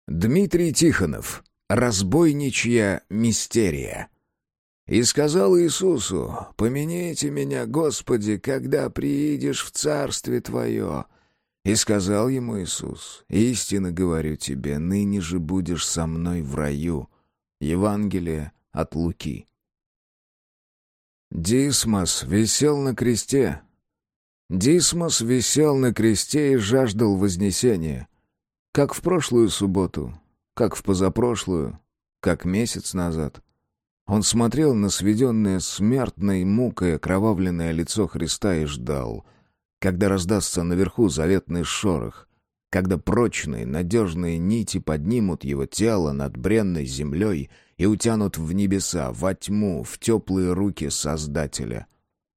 Дмитрий Тихонов. Разбойничья мистерия. «И сказал Иисусу: помяните меня, Господи, когда приидешь в Царствие Твое. И сказал ему Иисус: истинно говорю тебе, ныне же будешь со мной в раю». Евангелие от Луки. Дисмос висел на кресте. Дисмос висел на кресте и жаждал вознесения. Как в прошлую субботу, как в позапрошлую, как месяц назад. Он смотрел на сведенное смертной мукой окровавленное лицо Христа и ждал, когда раздастся наверху заветный шорох, когда прочные, надежные нити поднимут его тело над бренной землей и утянут в небеса, во тьму, в теплые руки Создателя.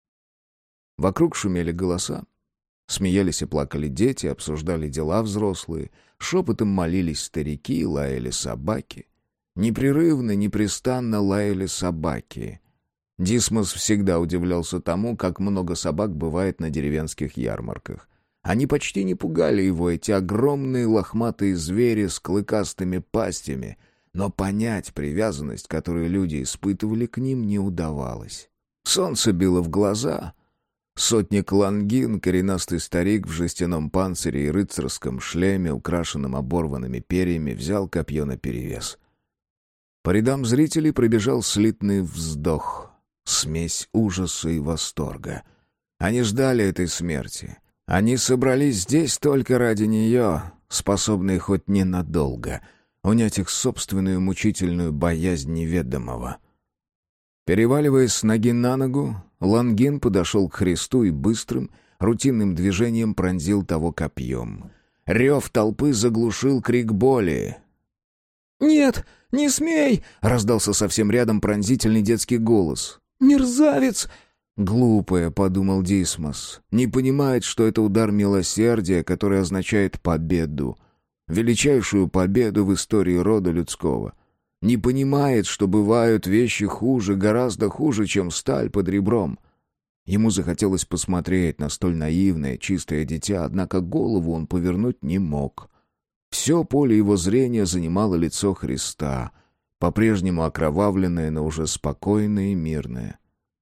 Вокруг шумели голоса. Смеялись и плакали дети, обсуждали дела взрослые, шепотом молились старики, лаяли собаки. Непрерывно, непрестанно лаяли собаки. Дисмос всегда удивлялся тому, как много собак бывает на деревенских ярмарках. Они почти не пугали его, эти огромные лохматые звери с клыкастыми пастями, но понять привязанность, которую люди испытывали к ним, не удавалось. Солнце било в глаза. Сотник Лангин, коренастый старик в жестяном панцире и рыцарском шлеме, украшенном оборванными перьями, взял копье наперевес. По рядам зрителей пробежал слитный вздох, смесь ужаса и восторга. Они ждали этой смерти. Они собрались здесь только ради нее, способные хоть ненадолго унять их собственную мучительную боязнь неведомого. Переваливаясь с ноги на ногу, Лангин подошел к Христу и быстрым, рутинным движением пронзил того копьем. Рев толпы заглушил крик боли. «Нет, не смей!» — раздался совсем рядом пронзительный детский голос. «Мерзавец!» «Глупая», — подумал Дисмос, — «не понимает, что это удар милосердия, который означает победу, величайшую победу в истории рода людского. Не понимает, что бывают вещи хуже, гораздо хуже, чем сталь под ребром». Ему захотелось посмотреть на столь наивное, чистое дитя, однако голову он повернуть не мог. Все поле его зрения занимало лицо Христа, по-прежнему окровавленное, но уже спокойное и мирное.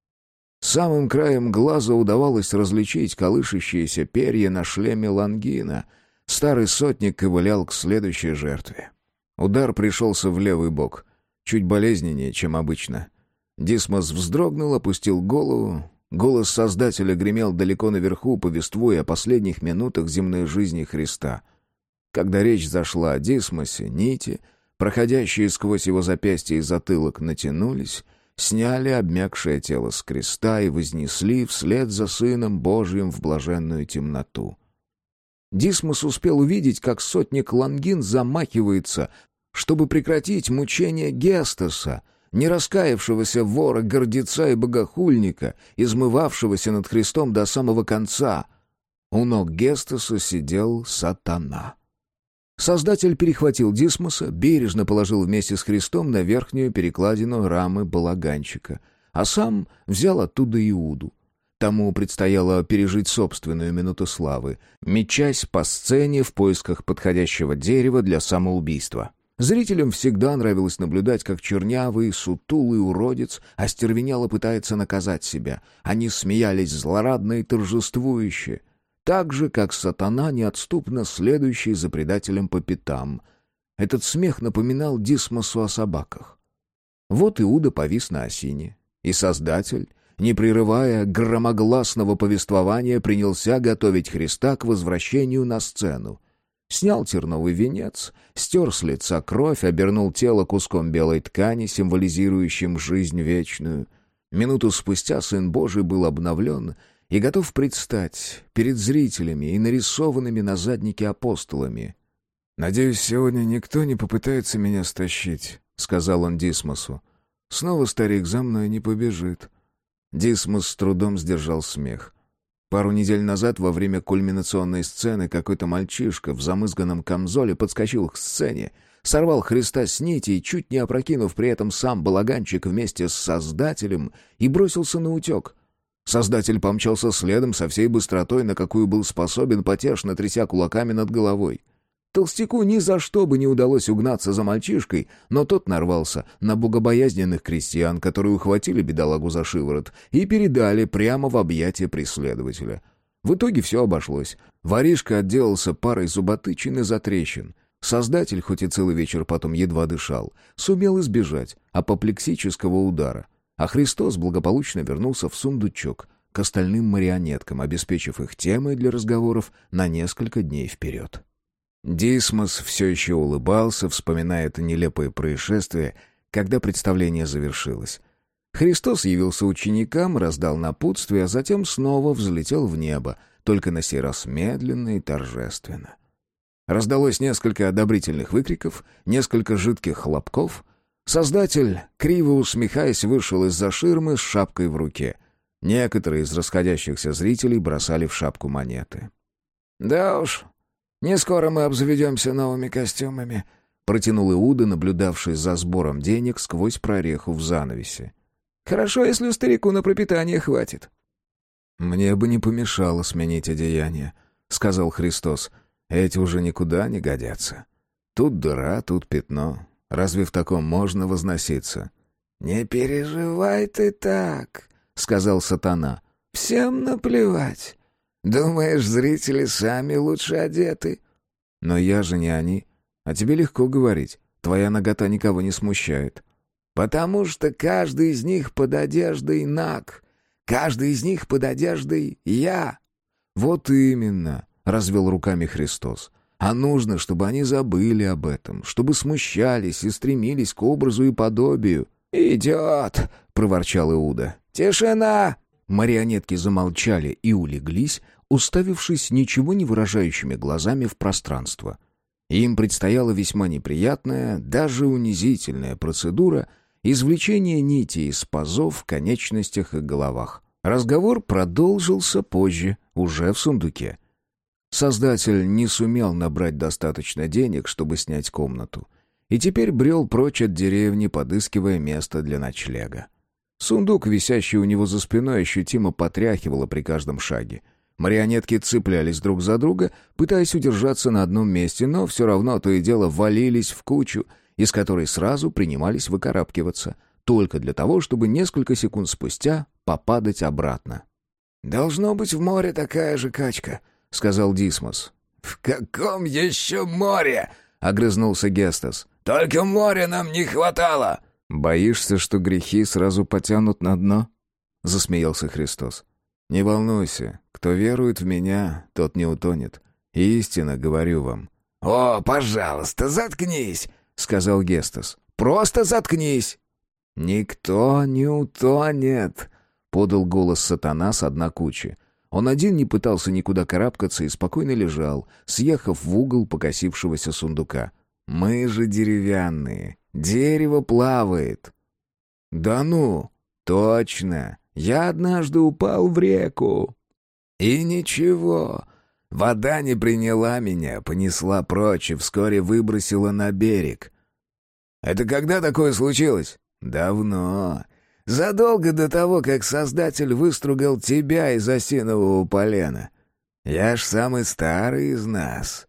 Самым краем глаза удавалось различить колышащиеся перья на шлеме Лангина. Старый сотник ковылял к следующей жертве. Удар пришелся в левый бок, чуть болезненнее, чем обычно. Дисмос вздрогнул, опустил голову. Голос Создателя гремел далеко наверху, повествуя о последних минутах земной жизни Христа. Когда речь зашла о Дисмосе, нити, проходящие сквозь его запястье и затылок, натянулись, сняли обмякшее тело с креста и вознесли вслед за Сыном Божьим в блаженную темноту. Дисмос успел увидеть, как сотник Лангин замахивается, чтобы прекратить мучения Гестаса, нераскаявшегося вора, гордеца и богохульника, измывавшегося над Христом до самого конца. У ног Гестаса сидел сатана. Создатель перехватил Дисмоса, бережно положил вместе с Христом на верхнюю перекладину рамы балаганчика, а сам взял оттуда Иуду. Тому предстояло пережить собственную минуту славы, мечась по сцене в поисках подходящего дерева для самоубийства. Зрителям всегда нравилось наблюдать, как чернявый, сутулый уродец остервенело пытается наказать себя. Они смеялись злорадно и торжествующе, так же, как сатана, неотступно следующий за предателем по пятам. Этот смех напоминал Дисмосу о собаках. Вот Иуда повис на осине, и Создатель, не прерывая громогласного повествования, принялся готовить Христа к возвращению на сцену. Снял терновый венец, стер с лица кровь, обернул тело куском белой ткани, символизирующим жизнь вечную. Минуту спустя Сын Божий был обновлен и готов предстать перед зрителями и нарисованными на заднике апостолами. «Надеюсь, сегодня никто не попытается меня стащить», — сказал он Дисмосу. «Снова старик за мной не побежит». Дисмос с трудом сдержал смех. Пару недель назад, во время кульминационной сцены, какой-то мальчишка в замызганном камзоле подскочил к сцене, сорвал Христа с нити и, чуть не опрокинув при этом сам балаганчик вместе с Создателем, и бросился на утек. Создатель помчался следом со всей быстротой, на какую был способен, потешно тряся кулаками над головой. Толстяку ни за что бы не удалось угнаться за мальчишкой, но тот нарвался на богобоязненных крестьян, которые ухватили бедолагу за шиворот и передали прямо в объятия преследователя. В итоге все обошлось. Воришка отделался парой зуботычин и затрещин. Создатель, хоть и целый вечер потом едва дышал, сумел избежать апоплексического удара, а Христос благополучно вернулся в сундучок к остальным марионеткам, обеспечив их темой для разговоров на несколько дней вперед. Дисмос все еще улыбался, вспоминая это нелепое происшествие, когда представление завершилось. Христос явился ученикам, раздал напутствие, а затем снова взлетел в небо, только на сей раз медленно и торжественно. Раздалось несколько одобрительных выкриков, несколько жидких хлопков. Создатель, криво усмехаясь, вышел из-за ширмы с шапкой в руке. Некоторые из расходящихся зрителей бросали в шапку монеты. «Да уж, не скоро мы обзаведемся новыми костюмами», — протянул Иуда, наблюдавший за сбором денег сквозь прореху в занавесе. «Хорошо, если старику на пропитание хватит». «Мне бы не помешало сменить одеяние», — сказал Христос. «Эти уже никуда не годятся. Тут дыра, тут пятно. Разве в таком можно возноситься?» «Не переживай ты так», — сказал сатана. «Всем наплевать. Думаешь, зрители сами лучше одеты?» «Но я же не они. А тебе легко говорить. Твоя нагота никого не смущает». «Потому что каждый из них под одеждой наг. Каждый из них под одеждой я». «Вот именно», — развел руками Христос. «А нужно, чтобы они забыли об этом, чтобы смущались и стремились к образу и подобию». «Идет», — проворчал Иуда. «Тишина!» Марионетки замолчали и улеглись, уставившись ничего не выражающими глазами в пространство. Им предстояла весьма неприятная, даже унизительная процедура извлечения нити из пазов в конечностях и головах. Разговор продолжился позже, уже в сундуке. Создатель не сумел набрать достаточно денег, чтобы снять комнату, и теперь брел прочь от деревни, подыскивая место для ночлега. Сундук, висящий у него за спиной, ощутимо потряхивало при каждом шаге. Марионетки цеплялись друг за друга, пытаясь удержаться на одном месте, но все равно то и дело валились в кучу, из которой сразу принимались выкарабкиваться, только для того, чтобы несколько секунд спустя попадать обратно. «Должно быть, в море такая же качка», — сказал Дисмос. «В каком еще море?» — огрызнулся Гестас. «Только моря нам не хватало!» «Боишься, что грехи сразу потянут на дно?» — засмеялся Христос. «Не волнуйся, кто верует в меня, тот не утонет. Истинно говорю вам». «О, пожалуйста, заткнись!» — сказал Гестас. «Просто заткнись!» «Никто не утонет!» — подал голос сатана с дна кучи. Он один не пытался никуда карабкаться и спокойно лежал, съехав в угол покосившегося сундука. «Мы же деревянные. Дерево плавает». «Да ну!» «Точно! Я однажды упал в реку». «И ничего. Вода не приняла меня, понесла прочь и вскоре выбросила на берег». «Это когда такое случилось?» «Давно. Задолго до того, как Создатель выстругал тебя из осинового полена. Я ж самый старый из нас».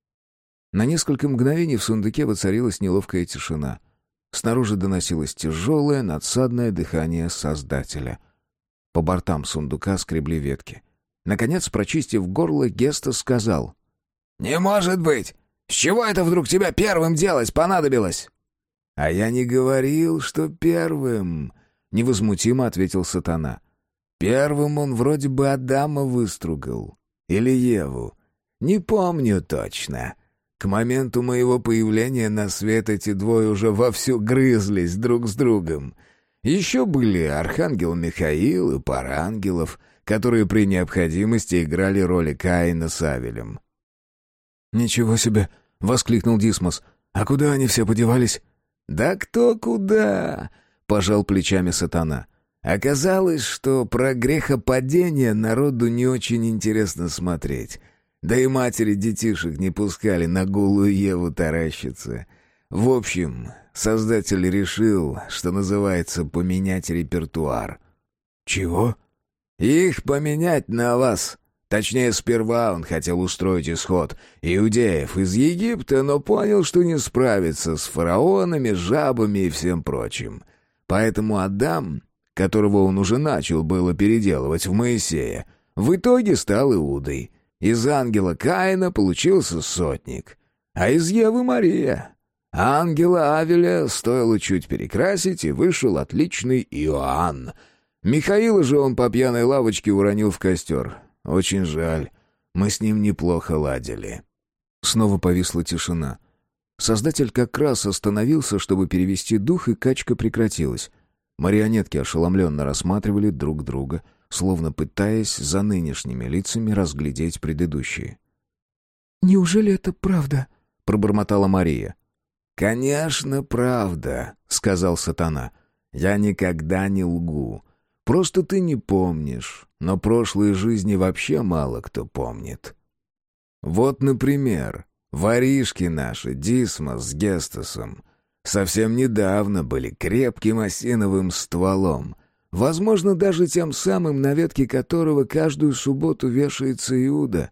На несколько мгновений в сундуке воцарилась неловкая тишина. Снаружи доносилось тяжелое, надсадное дыхание Создателя. По бортам сундука скребли ветки. Наконец, прочистив горло, Гестас сказал: «Не может быть! С чего это вдруг тебя первым делать понадобилось?» «А я не говорил, что первым», — невозмутимо ответил сатана. «Первым он вроде бы Адама выстругал. Или Еву. Не помню точно. К моменту моего появления на свет эти двое уже вовсю грызлись друг с другом. Еще были архангел Михаил и пара ангелов, которые при необходимости играли роли Каина с Авелем». «Ничего себе!» — воскликнул Дисмос. «А куда они все подевались?» «Да кто куда?» — пожал плечами сатана. «Оказалось, что про грехопадение народу не очень интересно смотреть. Да и матери детишек не пускали на голую Еву таращиться. В общем, Создатель решил, что называется, поменять репертуар». «Чего?» «Их поменять на вас. Точнее, сперва он хотел устроить исход иудеев из Египта, но понял, что не справится с фараонами, жабами и всем прочим. Поэтому Адам, которого он уже начал было переделывать в Моисея, в итоге стал Иудой. Из ангела Каина получился сотник, а из Евы Мария. Ангела Авеля стоило чуть перекрасить, и вышел отличный Иоанн. Михаила же он по пьяной лавочке уронил в костер. Очень жаль, мы с ним неплохо ладили. Снова повисла тишина. Создатель как раз остановился, чтобы перевести дух, и качка прекратилась. Марионетки ошеломленно рассматривали друг друга, словно пытаясь за нынешними лицами разглядеть предыдущие. «Неужели это правда?» — пробормотала Мария. «Конечно, правда», — сказал сатана. «Я никогда не лгу. Просто ты не помнишь, но прошлые жизни вообще мало кто помнит. Вот, например, воришки наши, Дисмос с Гестасом, совсем недавно были крепким осиновым стволом, возможно, даже тем самым, на ветке которого каждую субботу вешается Иуда.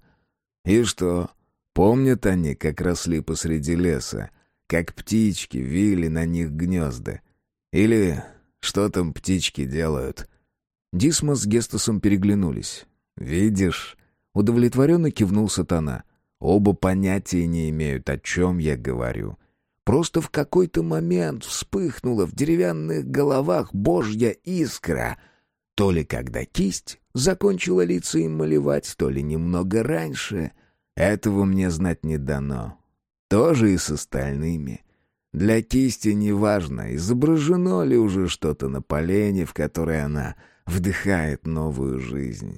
И что, помнят они, как росли посреди леса, как птички вили на них гнезда? Или что там птички делают?» Дисмос с Гестасом переглянулись. «Видишь?» — удовлетворенно кивнул сатана. «Оба понятия не имеют, о чем я говорю. Просто в какой-то момент вспыхнула в деревянных головах божья искра. То ли когда кисть закончила лица им малевать, то ли немного раньше. Этого мне знать не дано. Тоже и с остальными. Для кисти неважно, изображено ли уже что-то на полене, в которое она вдыхает новую жизнь».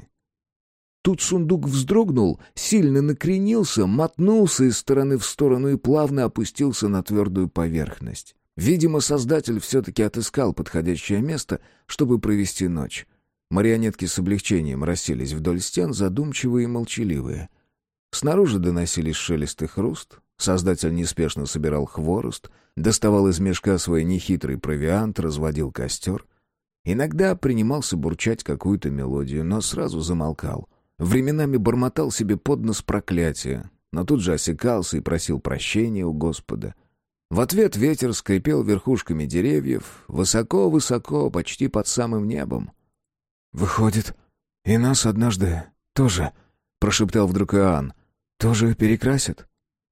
Тут сундук вздрогнул, сильно накренился, мотнулся из стороны в сторону и плавно опустился на твердую поверхность. Видимо, создатель все-таки отыскал подходящее место, чтобы провести ночь. Марионетки с облегчением расселись вдоль стен, задумчивые и молчаливые. Снаружи доносились шелест и хруст. Создатель неспешно собирал хворост, доставал из мешка свой нехитрый провиант, разводил костер. Иногда принимался бурчать какую-то мелодию, но сразу замолкал. Временами бормотал себе под нос проклятия, но тут же осекался и просил прощения у Господа. В ответ ветер скрипел верхушками деревьев, высоко-высоко, почти под самым небом. «Выходит, и нас однажды тоже», — прошептал вдруг Иоанн, — «тоже перекрасят?»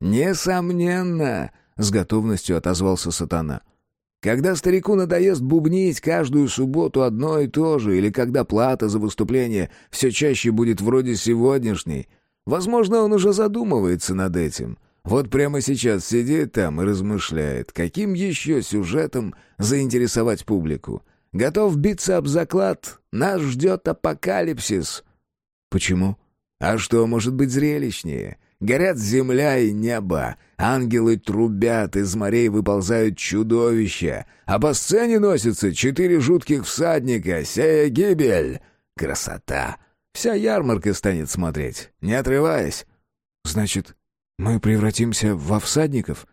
«Несомненно», — с готовностью отозвался сатана. «Когда старику надоест бубнить каждую субботу одно и то же, или когда плата за выступление все чаще будет вроде сегодняшней, возможно, он уже задумывается над этим. Вот прямо сейчас сидит там и размышляет, каким еще сюжетом заинтересовать публику. Готов биться об заклад, нас ждет апокалипсис». «Почему?» «А что может быть зрелищнее? Горят земля и небо, ангелы трубят, из морей выползают чудовища, а по сцене носятся 4 жутких всадника, сея гибель. Красота! Вся ярмарка станет смотреть, не отрываясь». «Значит, мы превратимся во всадников?»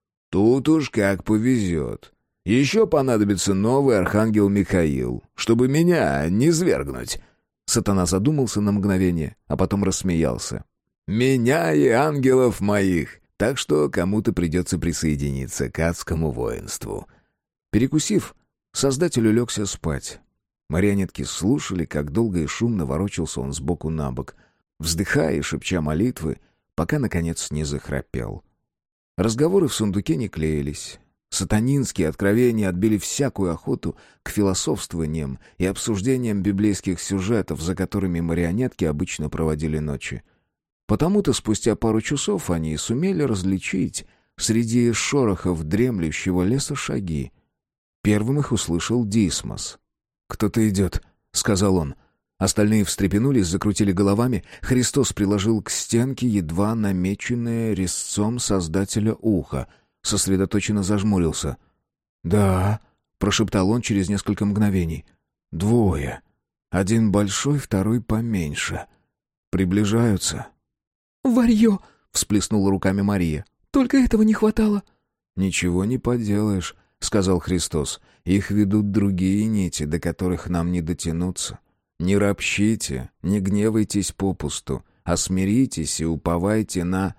«Тут уж как повезет. Еще понадобится новый архангел Михаил, чтобы меня не свергнуть». Сатана задумался на мгновение, а потом рассмеялся. «Меня и ангелов моих, так что кому-то придется присоединиться к адскому воинству». Перекусив, создатель улегся спать. Марионетки слушали, как долго и шумно ворочался он сбоку на бок, вздыхая и шепча молитвы, пока, наконец, не захрапел. Разговоры в сундуке не клеились. Сатанинские откровения отбили всякую охоту к философствованиям и обсуждениям библейских сюжетов, за которыми марионетки обычно проводили ночи. Потому-то спустя пару часов они и сумели различить среди шорохов дремлющего леса шаги. Первым их услышал Дисмос. «Кто-то идет», — сказал он. Остальные встрепенулись, закрутили головами. Христос приложил к стенке едва намеченное резцом Создателя ухо, сосредоточенно зажмурился. «Да», — прошептал он через несколько мгновений. «Двое. Один большой, второй поменьше. Приближаются». «Варьё!» — всплеснула руками Мария. «Только этого не хватало». «Ничего не поделаешь», — сказал Христос. «Их ведут другие нити, до которых нам не дотянуться. Не ропщите, не гневайтесь попусту, а смиритесь и уповайте на...»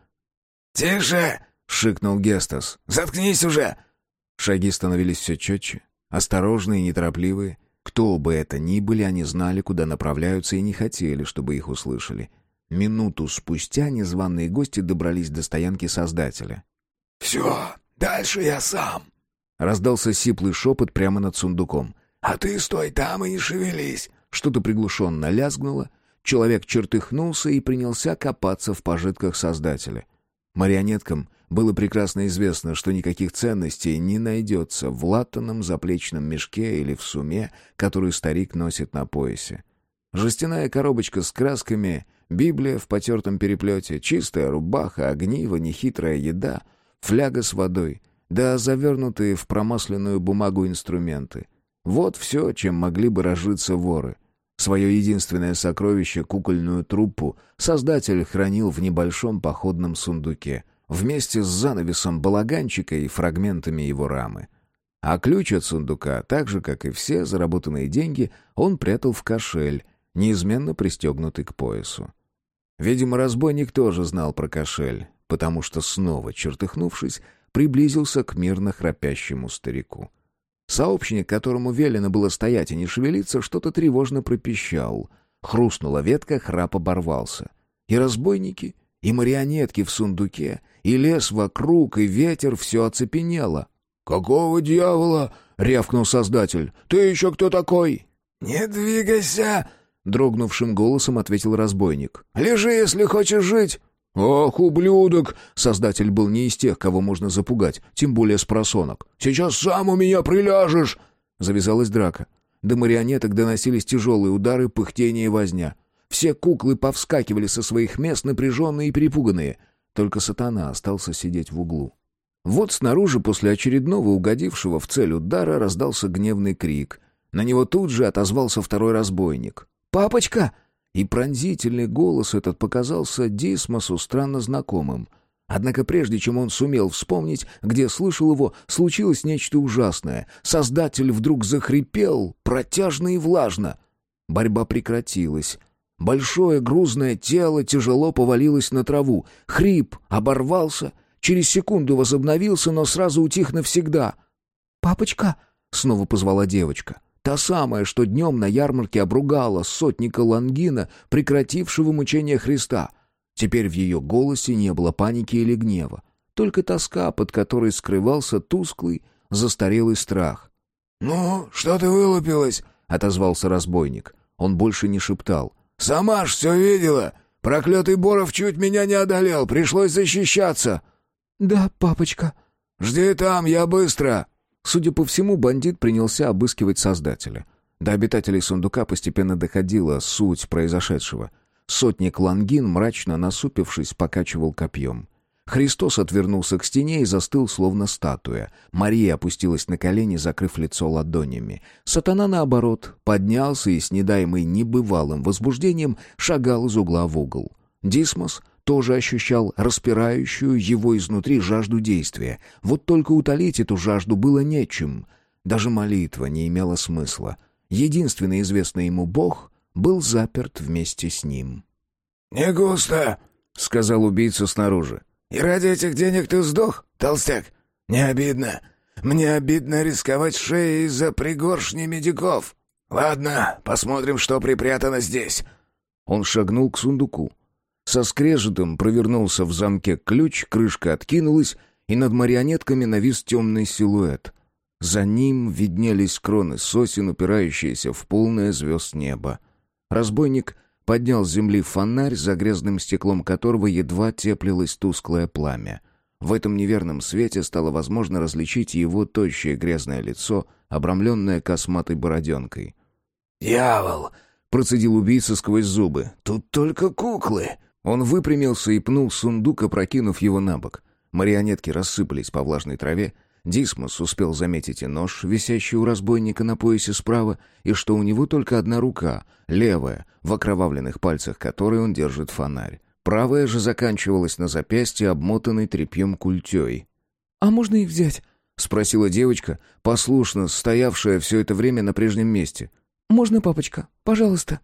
«Тише!» — шикнул Гестас. «Заткнись уже!» Шаги становились все четче, осторожные и неторопливые. Кто бы это ни были, они знали, куда направляются, и не хотели, чтобы их услышали. Минуту спустя незваные гости добрались до стоянки Создателя. «Все, дальше я сам!» Раздался сиплый шепот прямо над сундуком. «А ты стой там и не шевелись!» Что-то приглушенно лязгнуло. Человек чертыхнулся и принялся копаться в пожитках Создателя. Марионеткам было прекрасно известно, что никаких ценностей не найдется в латаном заплечном мешке или в суме, которую старик носит на поясе. Жестяная коробочка с красками, Библия в потертом переплете, чистая рубаха, огниво, нехитрая еда, фляга с водой, да завернутые в промасленную бумагу инструменты. Вот все, чем могли бы разжиться воры. Свое единственное сокровище, кукольную труппу, Создатель хранил в небольшом походном сундуке, вместе с занавесом балаганчика и фрагментами его рамы. А ключ от сундука, так же, как и все заработанные деньги, он прятал в кошель, неизменно пристегнутый к поясу. Видимо, разбойник тоже знал про кошель, потому что, снова чертыхнувшись, приблизился к мирно храпящему старику. Сообщник, которому велено было стоять и не шевелиться, что-то тревожно пропищал. Хрустнула ветка, храп оборвался. И разбойники, и марионетки в сундуке, и лес вокруг, и ветер — все оцепенело. «Какого дьявола?» — рявкнул Создатель. «Ты еще кто такой?» «Не двигайся!» — дрогнувшим голосом ответил разбойник. «Лежи, если хочешь жить!» «Ах, ублюдок!» Создатель был не из тех, кого можно запугать, тем более с просонок. «Сейчас сам у меня приляжешь!» Завязалась драка. До марионеток доносились тяжелые удары, пыхтение и возня. Все куклы повскакивали со своих мест, напряженные и перепуганные. Только сатана остался сидеть в углу. Вот снаружи, после очередного угодившего в цель удара, раздался гневный крик. На него тут же отозвался второй разбойник. «Папочка!» И пронзительный голос этот показался Дисмосу странно знакомым. Однако прежде чем он сумел вспомнить, где слышал его, случилось нечто ужасное. Создатель вдруг захрипел, протяжно и влажно. Борьба прекратилась. Большое грузное тело тяжело повалилось на траву. Хрип оборвался, через секунду возобновился, но сразу утих навсегда. «Папочка!» — снова позвала девочка. Та самая, что днем на ярмарке обругала сотника Лангина, прекратившего мучение Христа. Теперь в ее голосе не было паники или гнева, только тоска, под которой скрывался тусклый, застарелый страх. «Ну, что ты вылупилась?» — отозвался разбойник. Он больше не шептал. «Сама ж все видела! Проклятый Боров чуть меня не одолел, пришлось защищаться!» «Да, папочка». «Жди там, я быстро!» Судя по всему, бандит принялся обыскивать Создателя. До обитателей сундука постепенно доходила суть произошедшего. Сотник Лангин, мрачно насупившись, покачивал копьем. Христос отвернулся к стене и застыл, словно статуя. Мария опустилась на колени, закрыв лицо ладонями. Сатана, наоборот, поднялся и, снедаемый небывалым возбуждением, шагал из угла в угол. Дисмос тоже ощущал распирающую его изнутри жажду действия. Вот только утолить эту жажду было нечем. Даже молитва не имела смысла. Единственный известный ему Бог был заперт вместе с ним. «Не густо», — сказал убийца снаружи. «И ради этих денег ты сдох, толстяк? Не обидно. Мне обидно рисковать шеей из-за пригоршни медиков. Ладно, посмотрим, что припрятано здесь». Он шагнул к сундуку. Со скрежетом провернулся в замке ключ, крышка откинулась, и над марионетками навис темный силуэт. За ним виднелись кроны сосен, упирающиеся в полное звезд небо. Разбойник поднял с земли фонарь, за грязным стеклом которого едва теплилось тусклое пламя. В этом неверном свете стало возможно различить его тощее грязное лицо, обрамленное косматой бороденкой. «Дьявол!» — процедил убийца сквозь зубы. «Тут только куклы!» Он выпрямился и пнул сундук, опрокинув его на бок. Марионетки рассыпались по влажной траве. Дисмос успел заметить и нож, висящий у разбойника на поясе справа, и что у него только одна рука, левая, в окровавленных пальцах которой он держит фонарь. Правая же заканчивалась на запястье, обмотанной тряпьем культей. «А можно их взять?» — спросила девочка, послушно стоявшая все это время на прежнем месте. «Можно, папочка? Пожалуйста».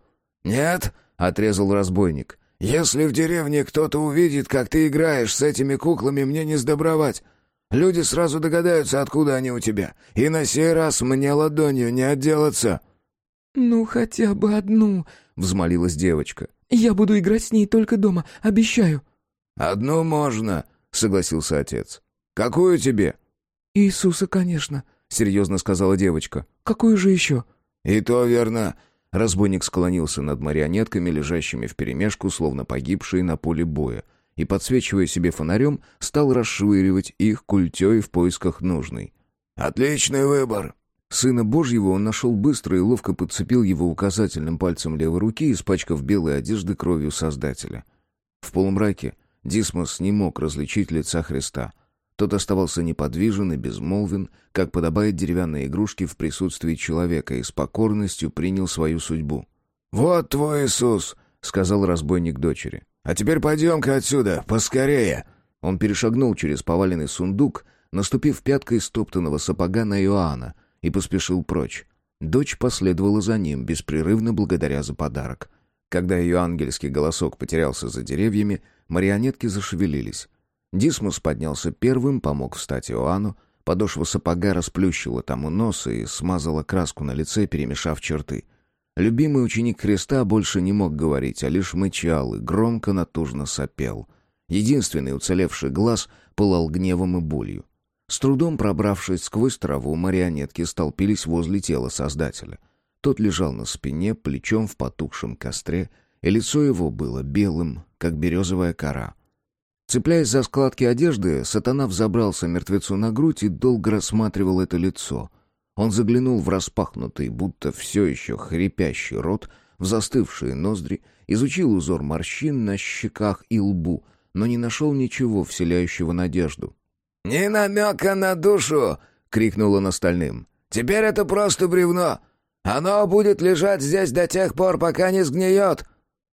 «Нет», — отрезал разбойник. «Если в деревне кто-то увидит, как ты играешь с этими куклами, мне не сдобровать. Люди сразу догадаются, откуда они у тебя. И на сей раз мне ладонью не отделаться». «Ну, хотя бы одну», — взмолилась девочка. «Я буду играть с ней только дома, обещаю». «Одну можно», — согласился отец. «Какую тебе?» «Иисуса, конечно», — серьезно сказала девочка. «Какую же еще?» «И то верно». Разбойник склонился над марионетками, лежащими вперемешку, словно погибшие на поле боя, и, подсвечивая себе фонарем, стал расшвыривать их культей в поисках нужной. «Отличный выбор!» Сына Божьего он нашел быстро и ловко подцепил его указательным пальцем левой руки, испачкав белые одежды кровью Создателя. В полумраке Дисмос не мог различить лица Христа. Тот оставался неподвижен и безмолвен, как подобает деревянной игрушке в присутствии человека, и с покорностью принял свою судьбу. «Вот твой Иисус», — сказал разбойник дочери. «А теперь пойдем-ка отсюда, поскорее». Он перешагнул через поваленный сундук, наступив пяткой стоптанного сапога на Иоанна, и поспешил прочь. Дочь последовала за ним, беспрерывно благодаря за подарок. Когда ее ангельский голосок потерялся за деревьями, марионетки зашевелились. Дисмос поднялся первым, помог встать Иоанну, подошва сапога расплющила тому нос и смазала краску на лице, перемешав черты. Любимый ученик Христа больше не мог говорить, а лишь мычал и громко натужно сопел. Единственный уцелевший глаз пылал гневом и болью. С трудом пробравшись сквозь траву, марионетки столпились возле тела Создателя. Тот лежал на спине, плечом в потухшем костре, и лицо его было белым, как березовая кора. Цепляясь за складки одежды, сатана взобрался мертвецу на грудь и долго рассматривал это лицо. Он заглянул в распахнутый, будто все еще хрипящий рот, в застывшие ноздри, изучил узор морщин на щеках и лбу, но не нашел ничего, вселяющего надежду. «Ни намека на душу!» — крикнул он остальным. «Теперь это просто бревно! Оно будет лежать здесь до тех пор, пока не сгниет!»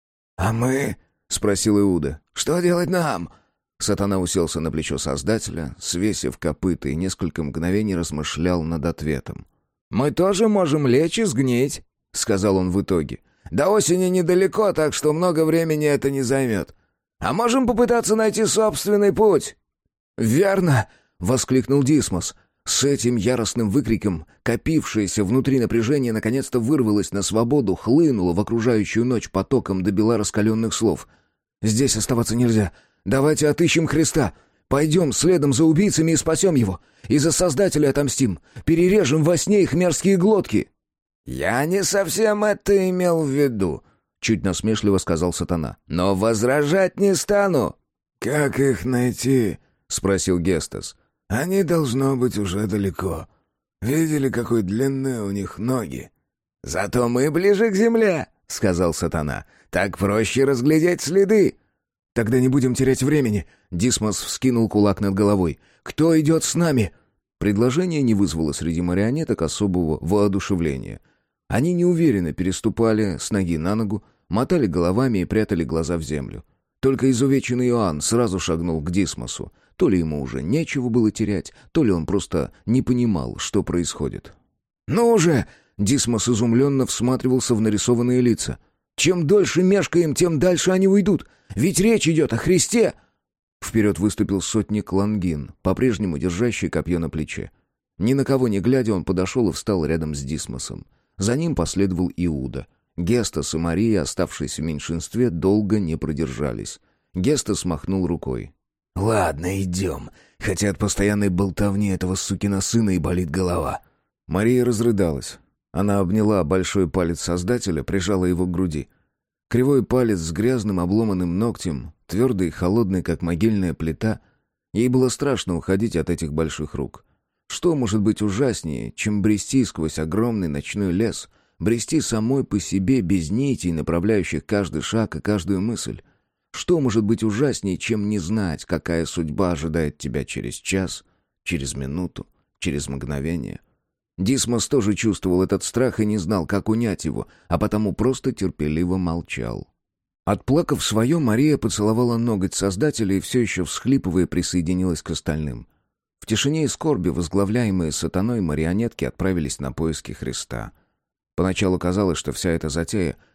«А мы?» — спросил Иуда. «Что делать нам?» Сатана уселся на плечо Создателя, свесив копыта, и несколько мгновений размышлял над ответом. «Мы тоже можем лечь и сгнить», — сказал он в итоге. «До осени недалеко, так что много времени это не займет. А можем попытаться найти собственный путь». «Верно!» — воскликнул Дисмос. С этим яростным выкриком копившееся внутри напряжение наконец-то вырвалось на свободу, хлынуло в окружающую ночь потоком до бела раскаленных слов. «Здесь оставаться нельзя. Давайте отыщем Христа. Пойдем следом за убийцами и спасем его. И за Создателя отомстим. Перережем во сне их мерзкие глотки». «Я не совсем это имел в виду», — чуть насмешливо сказал сатана. «Но возражать не стану». «Как их найти?» — спросил Гестас. «Они, должно быть, уже далеко. Видели, какой длинные у них ноги?» «Зато мы ближе к земле», — сказал сатана. «Так проще разглядеть следы». «Тогда не будем терять времени», — Дисмос вскинул кулак над головой. «Кто идет с нами?» Предложение не вызвало среди марионеток особого воодушевления. Они неуверенно переступали с ноги на ногу, мотали головами и прятали глаза в землю. Только изувеченный Иоанн сразу шагнул к Дисмосу. То ли ему уже нечего было терять, то ли он просто не понимал, что происходит. «Ну же!» — Дисмос изумленно всматривался в нарисованные лица. «Чем дольше мешкаем, тем дальше они уйдут. Ведь речь идет о Христе!» Вперед выступил сотник Лангин, по-прежнему держащий копье на плече. Ни на кого не глядя, он подошел и встал рядом с Дисмосом. За ним последовал Иуда. Гестас и Мария, оставшиеся в меньшинстве, долго не продержались. Гестас махнул рукой. «Ладно, идем. Хотя от постоянной болтовни этого сукина сына и болит голова». Мария разрыдалась. Она обняла большой палец Создателя, прижала его к груди. Кривой палец с грязным обломанным ногтем, твердый и холодный, как могильная плита. Ей было страшно уходить от этих больших рук. Что может быть ужаснее, чем брести сквозь огромный ночной лес, брести самой по себе без нитей, направляющих каждый шаг и каждую мысль? Что может быть ужаснее, чем не знать, какая судьба ожидает тебя через час, через минуту, через мгновение? Дисмос тоже чувствовал этот страх и не знал, как унять его, а потому просто терпеливо молчал. Отплакав свое, Мария поцеловала ноготь Создателя и все еще всхлипывая присоединилась к остальным. В тишине и скорби, возглавляемые сатаной, марионетки отправились на поиски Христа. Поначалу казалось, что вся эта затея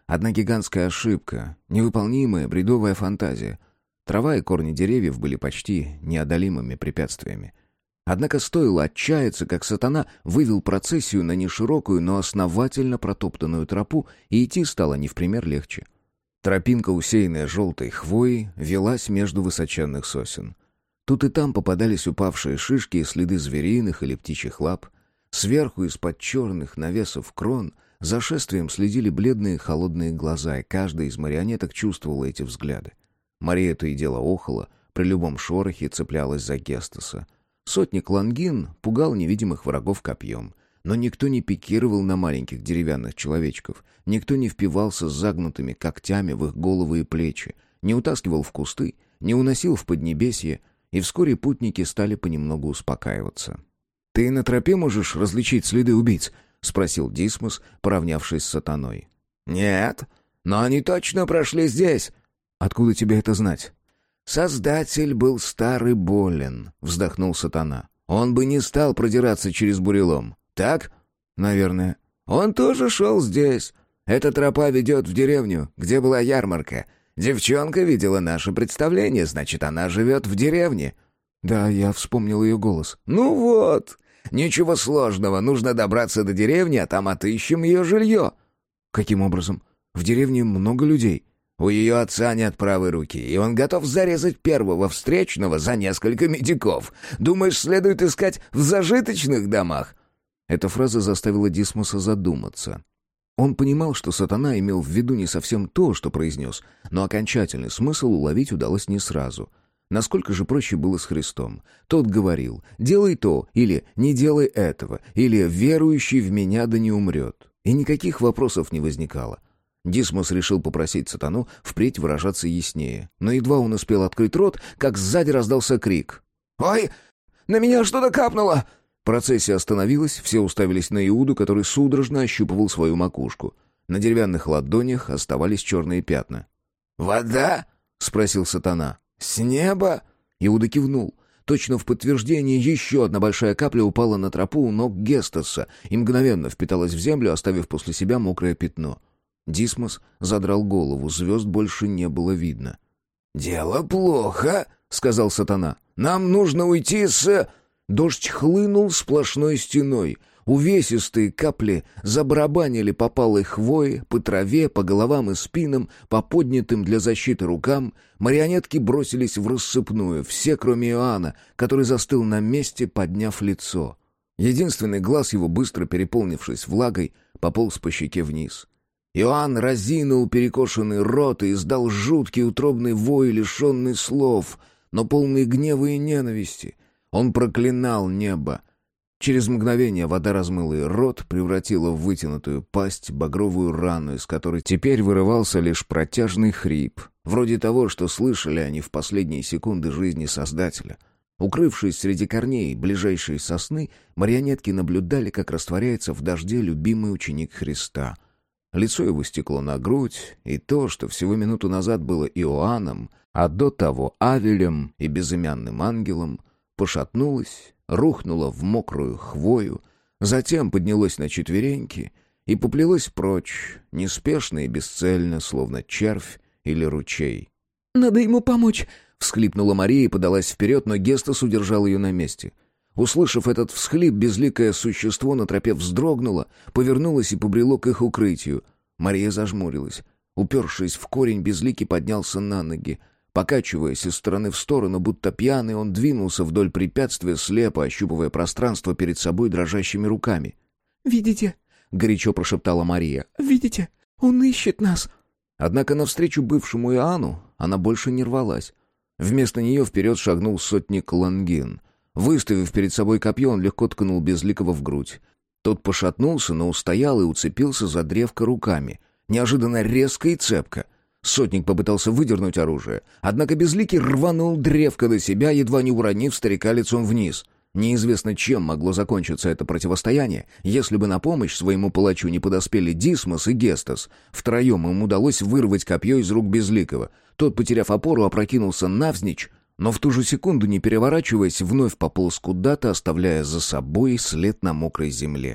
Одна гигантская ошибка, невыполнимая бредовая фантазия. Трава и корни деревьев были почти неодолимыми препятствиями. Однако стоило отчаяться, как сатана вывел процессию на неширокую, но основательно протоптанную тропу, и идти стало не в пример легче. Тропинка, усеянная желтой хвоей, велась между высоченных сосен. Тут и там попадались упавшие шишки и следы звериных или птичьих лап. Сверху, из-под черных навесов крон, за шествием следили бледные холодные глаза, и каждая из марионеток чувствовала эти взгляды. Мария то и дело охала, при любом шорохе цеплялась за Гестаса. Сотник Лангин пугал невидимых врагов копьем, но никто не пикировал на маленьких деревянных человечков, никто не впивался с загнутыми когтями в их головы и плечи, не утаскивал в кусты, не уносил в поднебесье, и вскоре путники стали понемногу успокаиваться. «Ты на тропе можешь различить следы убийц?» — спросил Дисмос, поравнявшись с сатаной. «Нет, но они точно прошли здесь». «Откуда тебе это знать?» «Создатель был стар и болен», — вздохнул сатана. «Он бы не стал продираться через бурелом. Так?» «Наверное». «Он тоже шел здесь. Эта тропа ведет в деревню, где была ярмарка. Девчонка видела наше представление, значит, она живет в деревне». «Да, я вспомнил ее голос». «Ну вот. Ничего сложного. Нужно добраться до деревни, а там отыщем ее жилье». «Каким образом? В деревне много людей». «У ее отца нет правой руки, и он готов зарезать первого встречного за несколько медиков. Думаешь, следует искать в зажиточных домах?» Эта фраза заставила Дисмоса задуматься. Он понимал, что сатана имел в виду не совсем то, что произнес, но окончательный смысл уловить удалось не сразу. Насколько же проще было с Христом. Тот говорил: «Делай то» или «Не делай этого» или «Верующий в меня да не умрет». И никаких вопросов не возникало. Дисмос решил попросить сатану впредь выражаться яснее, но едва он успел открыть рот, как сзади раздался крик. «Ой, на меня что-то капнуло!» Процессия остановилась, все уставились на Иуду, который судорожно ощупывал свою макушку. На деревянных ладонях оставались черные пятна. «Вода?» — спросил сатана. «С неба?» Иуда кивнул. Точно в подтверждение еще одна большая капля упала на тропу у ног Гестаса и мгновенно впиталась в землю, оставив после себя мокрое пятно. Дисмос задрал голову, звезд больше не было видно. «Дело плохо», — сказал сатана. «Нам нужно уйти с...» Дождь хлынул сплошной стеной. Увесистые капли забарабанили по палой хвое, по траве, по головам и спинам, по поднятым для защиты рукам. Марионетки бросились в рассыпную, все, кроме Иоанна, который застыл на месте, подняв лицо. Единственный глаз его, быстро переполнившись влагой, пополз по щеке вниз. Иоанн разинул перекошенный рот и издал жуткий утробный вой, лишенный слов, но полный гнева и ненависти. Он проклинал небо. Через мгновение вода размыла и рот, превратила в вытянутую пасть багровую рану, из которой теперь вырывался лишь протяжный хрип, вроде того, что слышали они в последние секунды жизни Создателя. Укрывшись среди корней ближайшей сосны, марионетки наблюдали, как растворяется в дожде любимый ученик Христа. Лицо его стекло на грудь, и то, что всего минуту назад было Иоанном, а до того Авелем и безымянным ангелом, пошатнулось, рухнуло в мокрую хвою, затем поднялось на четвереньки и поплелось прочь, неспешно и бесцельно, словно червь или ручей. «Надо ему помочь!» — всхлипнула Мария и подалась вперед, но Гестас удержал ее на месте. Услышав этот всхлип, безликое существо на тропе вздрогнуло, повернулось и побрело к их укрытию. Мария зажмурилась. Упершись в корень, безликий поднялся на ноги. Покачиваясь из стороны в сторону, будто пьяный, он двинулся вдоль препятствия, слепо ощупывая пространство перед собой дрожащими руками. «Видите?» — горячо прошептала Мария. «Видите? Он ищет нас!» Однако навстречу бывшему Иоанну она больше не рвалась. Вместо нее вперед шагнул сотник Лангин. Выставив перед собой копье, он легко ткнул Безликого в грудь. Тот пошатнулся, но устоял и уцепился за древко руками. Неожиданно резко и цепко. Сотник попытался выдернуть оружие, однако Безликий рванул древко до себя, едва не уронив старика лицом вниз. Неизвестно, чем могло закончиться это противостояние, если бы на помощь своему палачу не подоспели Дисмос и Гестас. Втроем им удалось вырвать копье из рук Безликого. Тот, потеряв опору, опрокинулся навзничь, но в ту же секунду, не переворачиваясь, вновь пополз куда-то, оставляя за собой след на мокрой земле.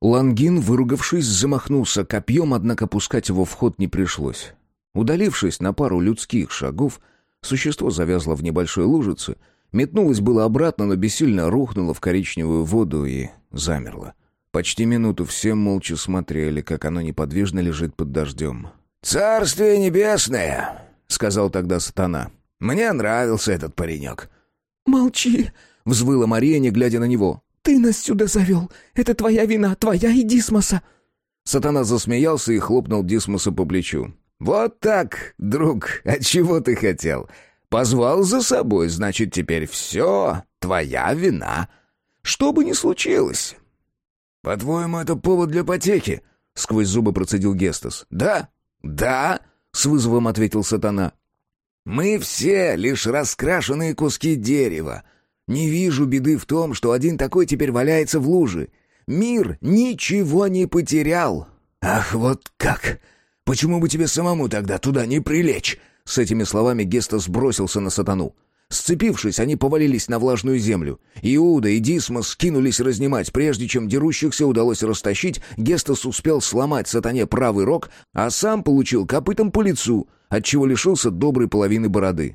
Лангин, выругавшись, замахнулся копьем, однако пускать его в ход не пришлось. Удалившись на пару людских шагов, существо завязло в небольшой лужице, метнулось было обратно, но бессильно рухнуло в коричневую воду и замерло. Почти минуту все молча смотрели, как оно неподвижно лежит под дождем. «Царствие небесное!» — сказал тогда сатана. «Мне нравился этот паренек». «Молчи!» — взвыла Мария, не глядя на него. «Ты нас сюда завел. Это твоя вина, твоя и Дисмоса». Сатана засмеялся и хлопнул Дисмоса по плечу. «Вот так, друг, а чего ты хотел? Позвал за собой, значит, теперь все твоя вина. Что бы ни случилось». «По-твоему, это повод для потехи?» — сквозь зубы процедил Гестас. «Да, да», — с вызовом ответил Сатана. «Мы все лишь раскрашенные куски дерева. Не вижу беды в том, что один такой теперь валяется в луже. Мир ничего не потерял». «Ах, вот как! Почему бы тебе самому тогда туда не прилечь?» С этими словами Гестас бросился на сатану. Сцепившись, они повалились на влажную землю. Иуда и Дисмос скинулись разнимать. Прежде чем дерущихся удалось растащить, Гестас успел сломать сатане правый рог, а сам получил копытом по лицу, отчего лишился доброй половины бороды.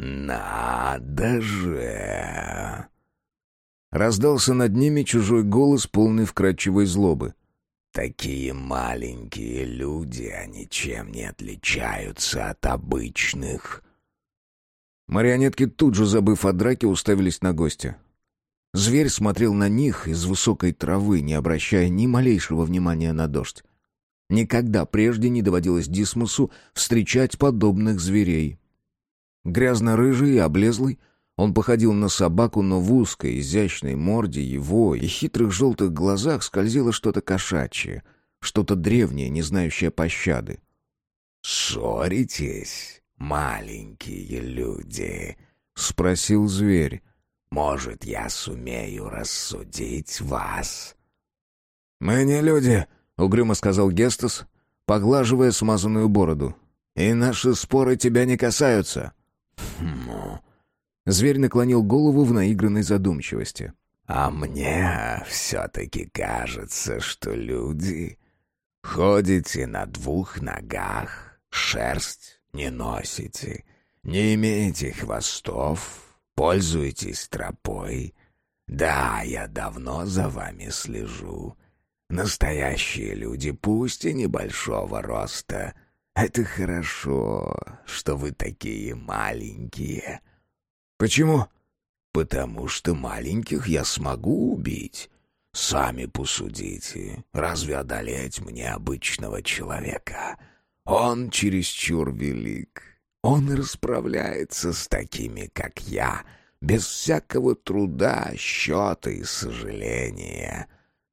«Надо же!» Раздался над ними чужой голос, полный вкрадчивой злобы. «Такие маленькие люди, они чем не отличаются от обычных». Марионетки, тут же забыв о драке, уставились на гостя. Зверь смотрел на них из высокой травы, не обращая ни малейшего внимания на дождь. Никогда прежде не доводилось Дисмосу встречать подобных зверей. Грязно-рыжий и облезлый, он походил на собаку, но в узкой, изящной морде его и хитрых желтых глазах скользило что-то кошачье, что-то древнее, не знающее пощады. «Ссоритесь, маленькие люди?» — спросил зверь. «Может, я сумею рассудить вас?» «Мы не люди», — угрюмо сказал Гестас, поглаживая смазанную бороду. «И наши споры тебя не касаются». «Хм...» Зверь наклонил голову в наигранной задумчивости. «А мне все-таки кажется, что люди ходите на двух ногах, шерсть не носите, не имеете хвостов, пользуетесь тропой. Да, я давно за вами слежу. Настоящие люди, пусть и небольшого роста. Это хорошо, что вы такие маленькие». «Почему?» «Потому что маленьких я смогу убить. Сами посудите, разве одолеть мне обычного человека? Он чересчур велик. Он расправляется с такими, как я, без всякого труда, счета и сожаления.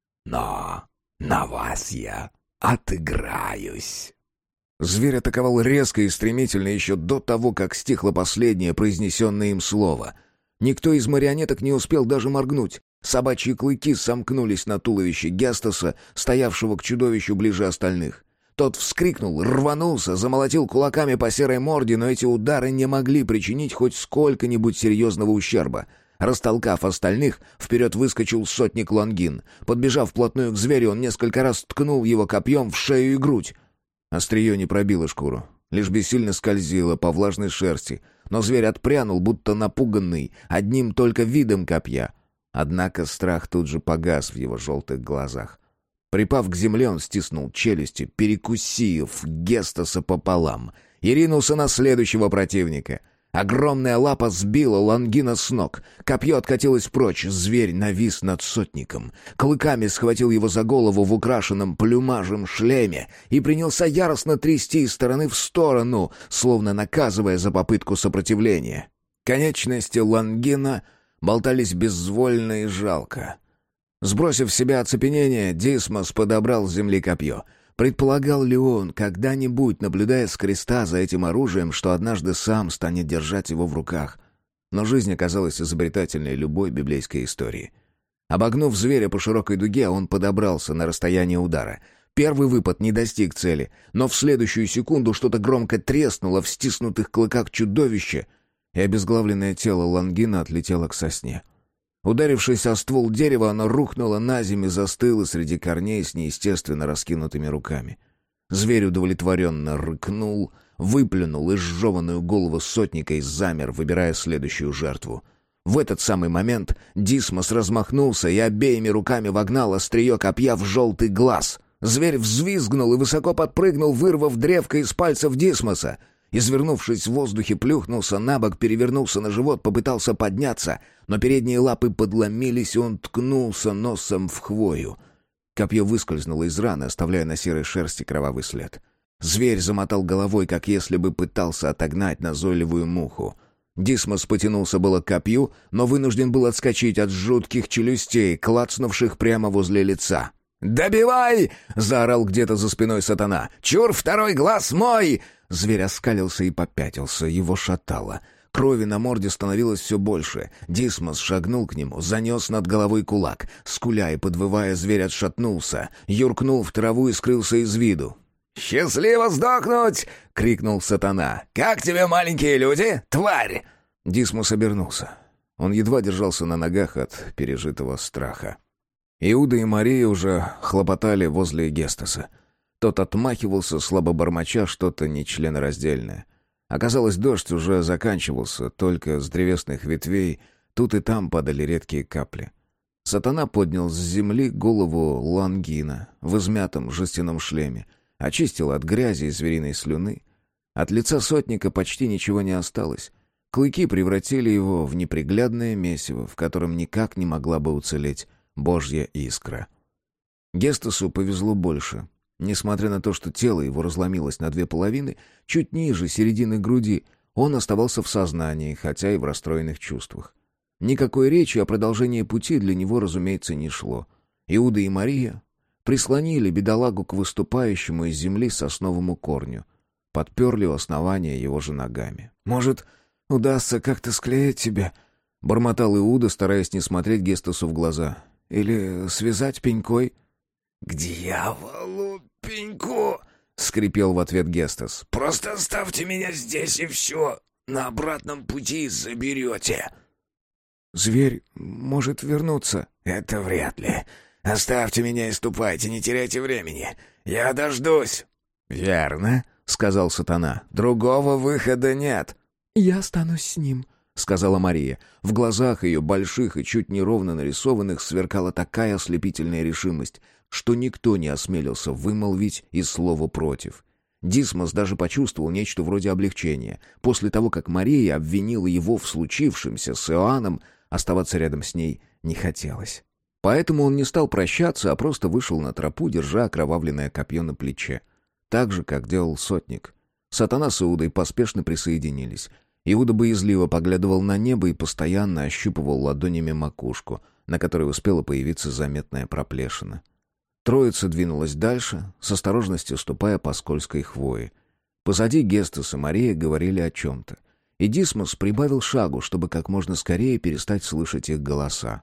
Но на вас я отыграюсь». Зверь атаковал резко и стремительно еще до того, как стихло последнее произнесенное им слово. Никто из марионеток не успел даже моргнуть. Собачьи клыки сомкнулись на туловище Гестаса, стоявшего к чудовищу ближе остальных. Тот вскрикнул, рванулся, замолотил кулаками по серой морде, но эти удары не могли причинить хоть сколько-нибудь серьезного ущерба. Растолкав остальных, вперед выскочил сотник Лангин. Подбежав вплотную к зверю, он несколько раз ткнул его копьем в шею и грудь. Острие не пробило шкуру, лишь бессильно скользило по влажной шерсти, но зверь отпрянул, будто напуганный, одним только видом копья. Однако страх тут же погас в его желтых глазах. Припав к земле, он стиснул челюсти, перекусив Гестаса пополам, и ринулся на следующего противника. Огромная лапа сбила Лангина с ног. Копье откатилось прочь, зверь навис над сотником. Клыками схватил его за голову в украшенном плюмажем шлеме и принялся яростно трясти из стороны в сторону, словно наказывая за попытку сопротивления. Конечности Лангина болтались безвольно и жалко. Сбросив с себя оцепенение, Дисмос подобрал с земли копье. Предполагал ли он, когда-нибудь, наблюдая с креста за этим оружием, что однажды сам станет держать его в руках? Но жизнь оказалась изобретательной любой библейской истории. Обогнув зверя по широкой дуге, он подобрался на расстояние удара. Первый выпад не достиг цели, но в следующую секунду что-то громко треснуло в стиснутых клыках чудовища, и обезглавленное тело Лангина отлетело к сосне. Ударившись о ствол дерева, оно рухнуло на землю и застыло среди корней с неестественно раскинутыми руками. Зверь удовлетворенно рыкнул, выплюнул изжеванную голову сотника и замер, выбирая следующую жертву. В этот самый момент Дисмос размахнулся и обеими руками вогнал острие копья в желтый глаз. Зверь взвизгнул и высоко подпрыгнул, вырвав древко из пальцев Дисмоса. Извернувшись в воздухе, плюхнулся на бок, перевернулся на живот, попытался подняться, но передние лапы подломились, и он ткнулся носом в хвою. Копье выскользнуло из раны, оставляя на серой шерсти кровавый след. Зверь замотал головой, как если бы пытался отогнать назойливую муху. Дисмос потянулся было к копью, но вынужден был отскочить от жутких челюстей, клацнувших прямо возле лица. «Добивай!» — заорал где-то за спиной сатана. «Чур, второй глаз мой!» Зверь оскалился и попятился, его шатало. Крови на морде становилось все больше. Дисмос шагнул к нему, занес над головой кулак. Скуля и подвывая, зверь отшатнулся, юркнул в траву и скрылся из виду. «Счастливо сдохнуть!» — крикнул сатана. «Как тебе, маленькие люди, тварь?» Дисмос обернулся. Он едва держался на ногах от пережитого страха. Иуда и Мария уже хлопотали возле Гестаса. Тот отмахивался, слабо бормоча что-то нечленораздельное. Оказалось, дождь уже заканчивался, только с древесных ветвей тут и там падали редкие капли. Сатана поднял с земли голову Лангина в измятом жестяном шлеме, очистил от грязи и звериной слюны. От лица сотника почти ничего не осталось. Клыки превратили его в неприглядное месиво, в котором никак не могла бы уцелеть Божья искра. Гестасу повезло больше. Несмотря на то, что тело его разломилось на две половины, чуть ниже середины груди, он оставался в сознании, хотя и в расстроенных чувствах. Никакой речи о продолжении пути для него, разумеется, не шло. Иуда и Мария прислонили бедолагу к выступающему из земли сосновому корню, подперли у основания его же ногами. «Может, удастся как-то склеить тебя?» — бормотал Иуда, стараясь не смотреть Гестасу в глаза. «Или связать пенькой?» «К дьяволу пеньку!» — скрипел в ответ Гестас. «Просто оставьте меня здесь, и все. На обратном пути заберете». «Зверь может вернуться». «Это вряд ли. Оставьте меня и ступайте, не теряйте времени. Я дождусь». «Верно», — сказал сатана. «Другого выхода нет». «Я останусь с ним», — сказала Мария. В глазах ее, больших и чуть неровно нарисованных, сверкала такая ослепительная решимость, что никто не осмелился вымолвить и слово против. Дисмос даже почувствовал нечто вроде облегчения. После того, как Мария обвинила его в случившемся с Иоанном, оставаться рядом с ней не хотелось. Поэтому он не стал прощаться, а просто вышел на тропу, держа окровавленное копье на плече. Так же, как делал сотник. Сатана с Иудой поспешно присоединились. Иуда боязливо поглядывал на небо и постоянно ощупывал ладонями макушку, на которой успела появиться заметная проплешина. Троица двинулась дальше, с осторожностью ступая по скользкой хвое. Позади Гестас и Мария говорили о чем-то. И Дисмос прибавил шагу, чтобы как можно скорее перестать слышать их голоса.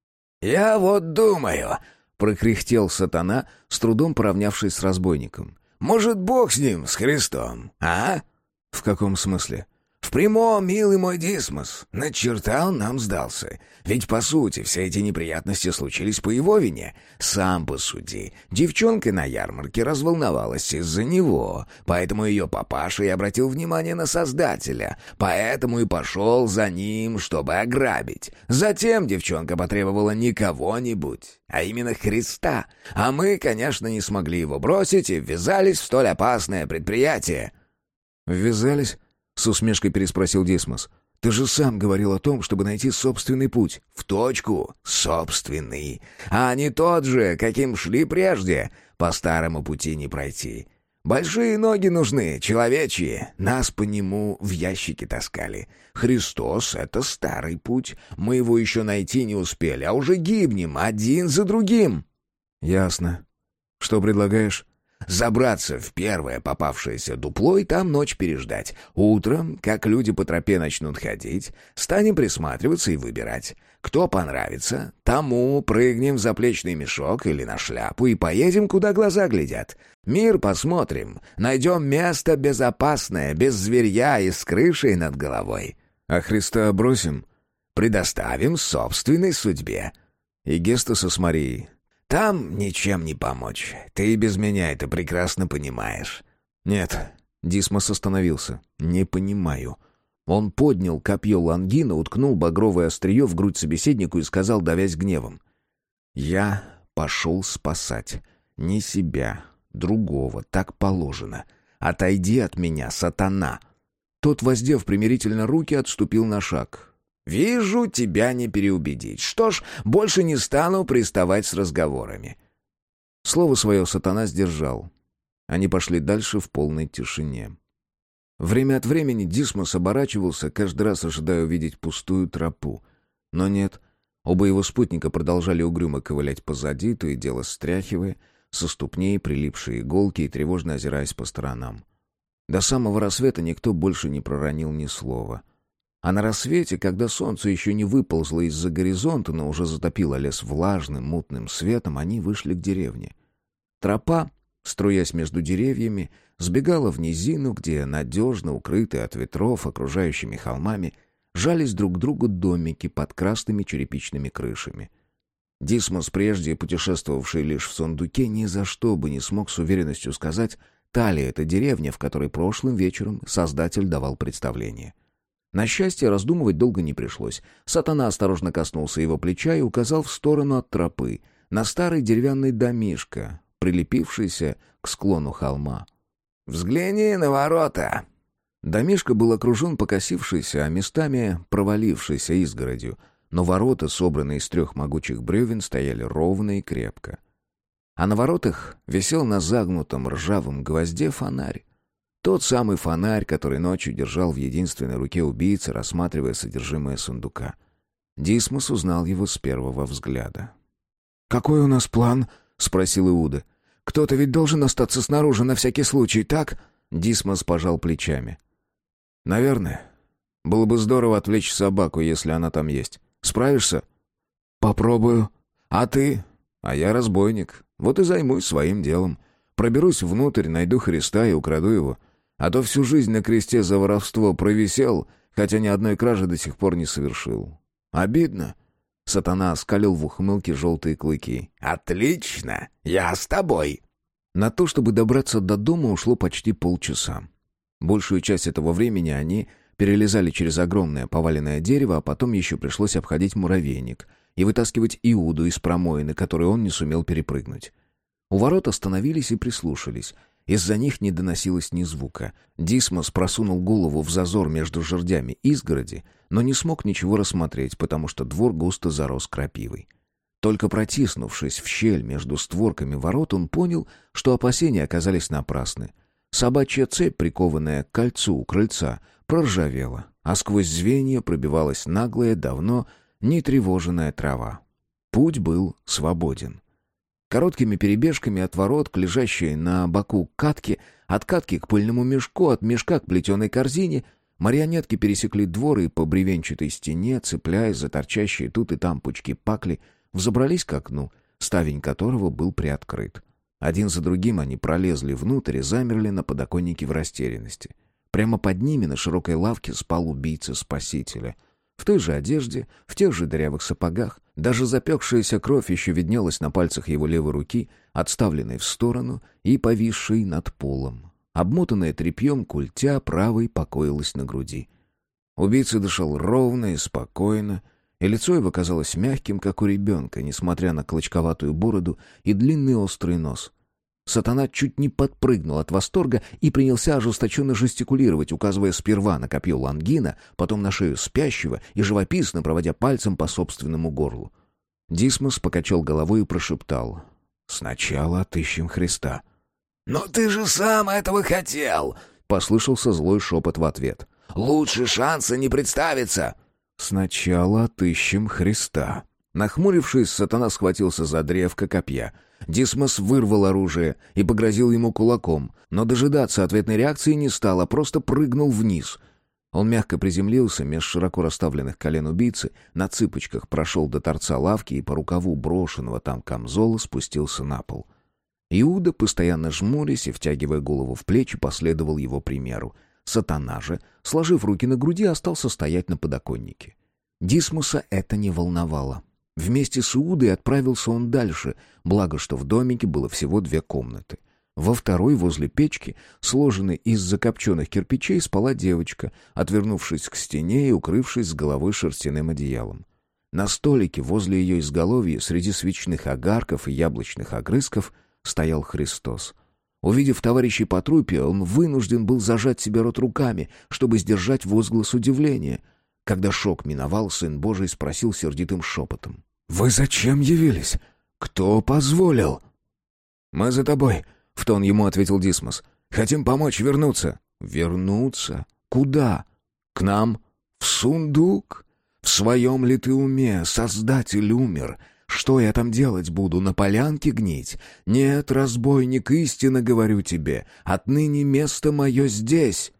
«Я вот думаю», — прокряхтел сатана, с трудом поравнявшись с разбойником. «Может, Бог с ним, с Христом, а?» «В каком смысле?» «В прямом, милый мой Дисмос, на черта он нам сдался. Ведь, по сути, все эти неприятности случились по его вине. Сам посуди. Девчонка на ярмарке разволновалась из-за него, поэтому ее папаша и обратил внимание на Создателя, поэтому и пошел за ним, чтобы ограбить. Затем девчонка потребовала не кого-нибудь, а именно Христа. А мы, конечно, не смогли его бросить и ввязались в столь опасное предприятие». «Ввязались?» — с усмешкой переспросил Дисмос. «Ты же сам говорил о том, чтобы найти собственный путь». «В точку. Собственный. А не тот же, каким шли прежде. По старому пути не пройти. Большие ноги нужны, человечьи. Нас по нему в ящике таскали. Христос — это старый путь. Мы его еще найти не успели, а уже гибнем один за другим». «Ясно. Что предлагаешь?» «Забраться в первое попавшееся дупло и там ночь переждать. Утром, как люди по тропе начнут ходить, станем присматриваться и выбирать. Кто понравится, тому прыгнем в заплечный мешок или на шляпу и поедем, куда глаза глядят. Мир посмотрим, найдем место безопасное, без зверья и с крышей над головой». «А Христа бросим?» предоставим собственной судьбе». «И Гестаса с Марией?» «Там ничем не помочь. Ты и без меня это прекрасно понимаешь». «Нет». Дисмос остановился. «Не понимаю». Он поднял копье Лангина, уткнул багровое острие в грудь собеседнику и сказал, давясь гневом: «Я пошел спасать. Не себя, другого, так положено. Отойди от меня, сатана!» Тот, воздев примирительно руки, отступил на шаг. «Вижу, тебя не переубедить. Что ж, больше не стану приставать с разговорами». Слово свое сатана сдержал. Они пошли дальше в полной тишине. Время от времени Дисмос оборачивался, каждый раз ожидая увидеть пустую тропу. Но нет, оба его спутника продолжали угрюмо ковылять позади, то и дело стряхивая со ступней прилипшие иголки и тревожно озираясь по сторонам. До самого рассвета никто больше не проронил ни слова. А на рассвете, когда солнце еще не выползло из-за горизонта, но уже затопило лес влажным, мутным светом, они вышли к деревне. Тропа, струясь между деревьями, сбегала в низину, где, надежно укрытые от ветров окружающими холмами, жались друг к другу домики под красными черепичными крышами. Дисмос, прежде путешествовавший лишь в сундуке, ни за что бы не смог с уверенностью сказать, та ли это деревня, в которой прошлым вечером Создатель давал представление. На счастье, раздумывать долго не пришлось. Сатана осторожно коснулся его плеча и указал в сторону от тропы, на старый деревянный домишко, прилепившийся к склону холма. «Взгляни на ворота!» Домишко был окружен покосившейся, а местами провалившейся изгородью, но ворота, собранные из 3 могучих бревен, стояли ровно и крепко. А на воротах висел на загнутом ржавом гвозде фонарь. Тот самый фонарь, который ночью держал в единственной руке убийца, рассматривая содержимое сундука. Дисмос узнал его с первого взгляда. «Какой у нас план?» — спросил Иуда. «Кто-то ведь должен остаться снаружи на всякий случай, так?» Дисмос пожал плечами. «Наверное. Было бы здорово отвлечь собаку, если она там есть. Справишься?» «Попробую. А ты?» «А я разбойник. Вот и займусь своим делом. Проберусь внутрь, найду Христа и украду его. А то всю жизнь на кресте за воровство провисел, хотя ни одной кражи до сих пор не совершил. Обидно». Сатана оскалил в ухмылке желтые клыки. «Отлично! Я с тобой!» На то, чтобы добраться до дома, ушло почти полчаса. Большую часть этого времени они перелезали через огромное поваленное дерево, а потом еще пришлось обходить муравейник и вытаскивать Иуду из промоины, которую он не сумел перепрыгнуть. У ворот остановились и прислушались. Из-за них не доносилось ни звука. Дисмос просунул голову в зазор между жердями изгороди, но не смог ничего рассмотреть, потому что двор густо зарос крапивой. Только протиснувшись в щель между створками ворот, он понял, что опасения оказались напрасны. Собачья цепь, прикованная к кольцу у крыльца, проржавела, а сквозь звенья пробивалась наглая, давно не тревоженная трава. Путь был свободен. Короткими перебежками от ворот к лежащей на боку катке, от катки к пыльному мешку, от мешка к плетеной корзине, марионетки пересекли двор и по бревенчатой стене, цепляясь за торчащие тут и там пучки пакли, взобрались к окну, ставень которого был приоткрыт. Один за другим они пролезли внутрь и замерли на подоконнике в растерянности. Прямо под ними на широкой лавке спал убийца Спасителя. В той же одежде, в тех же дырявых сапогах, даже запекшаяся кровь еще виднелась на пальцах его левой руки, отставленной в сторону и повисшей над полом. Обмотанная тряпьем культя правой покоилась на груди. Убийца дышал ровно и спокойно, и лицо его казалось мягким, как у ребенка, несмотря на клочковатую бороду и длинный острый нос. Сатана чуть не подпрыгнул от восторга и принялся ожесточенно жестикулировать, указывая сперва на копье Лангина, потом на шею спящего и живописно проводя пальцем по собственному горлу. Дисмос покачал головой и прошептал: «Сначала отыщем Христа». «Но ты же сам этого хотел!» — послышался злой шепот в ответ. «Лучше шанса не представится!» «Сначала отыщем Христа». Нахмурившись, Сатана схватился за древко копья. Дисмос вырвал оружие и погрозил ему кулаком, но дожидаться ответной реакции не стал, а просто прыгнул вниз. Он мягко приземлился меж широко расставленных колен убийцы, на цыпочках прошел до торца лавки и по рукаву брошенного там камзола спустился на пол. Иуда, постоянно жмурясь и втягивая голову в плечи, последовал его примеру. Сатана же, сложив руки на груди, остался стоять на подоконнике. Дисмуса это не волновало. Вместе с Иудой отправился он дальше, благо что в домике было всего 2 комнаты. Во второй, возле печки, сложенной из закопченных кирпичей, спала девочка, отвернувшись к стене и укрывшись с головой шерстяным одеялом. На столике возле ее изголовья, среди свечных огарков и яблочных огрызков, стоял Христос. Увидев товарищей по труппе, он вынужден был зажать себе рот руками, чтобы сдержать возглас удивления. Когда шок миновал, Сын Божий спросил сердитым шепотом: «Вы зачем явились? Кто позволил?» «Мы за тобой», — в тон ему ответил Дисмос. «Хотим помочь вернуться». «Вернуться? Куда? К нам? В сундук? В своем ли ты уме? Создатель умер. Что я там делать буду? На полянке гнить? Нет, разбойник, истинно говорю тебе, отныне место мое здесь».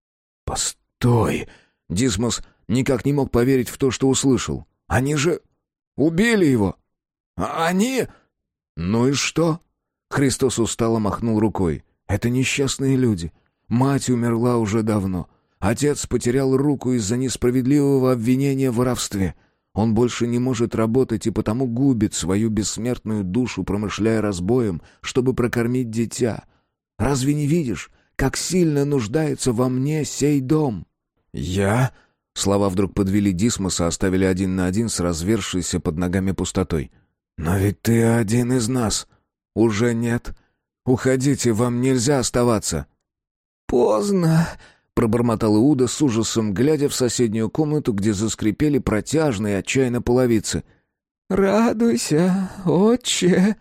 «Постой!» Дисмос никак не мог поверить в то, что услышал. «Они же убили его! Они...» «Ну и что?» Христос устало махнул рукой. «Это несчастные люди. Мать умерла уже давно. Отец потерял руку из-за несправедливого обвинения в воровстве. Он больше не может работать и потому губит свою бессмертную душу, промышляя разбоем, чтобы прокормить дитя. Разве не видишь, как сильно нуждается во мне сей дом?» «Я...» Слова вдруг подвели Дисмоса, оставили 1 на 1 с развершейся под ногами пустотой. «Но ведь ты один из нас». «Уже нет. Уходите, вам нельзя оставаться». «Поздно», — пробормотал Иуда с ужасом, глядя в соседнюю комнату, где заскрипели протяжные отчаянно половицы. «Радуйся, отче».